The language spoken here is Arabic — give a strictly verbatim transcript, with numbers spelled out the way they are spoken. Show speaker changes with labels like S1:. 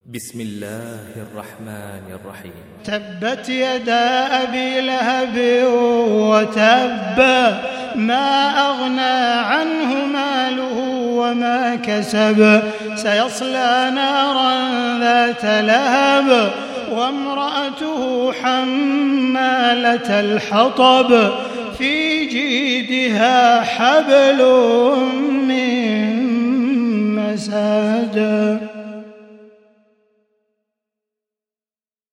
S1: بسم الله الرحمن الرحيم.
S2: تبت يدا أبي لهب وتب، ما أغنى عنه ماله وما كسب، سيصلى نارا ذات لهب وامرأته حمالة الحطب في جيدها حبل من مسد.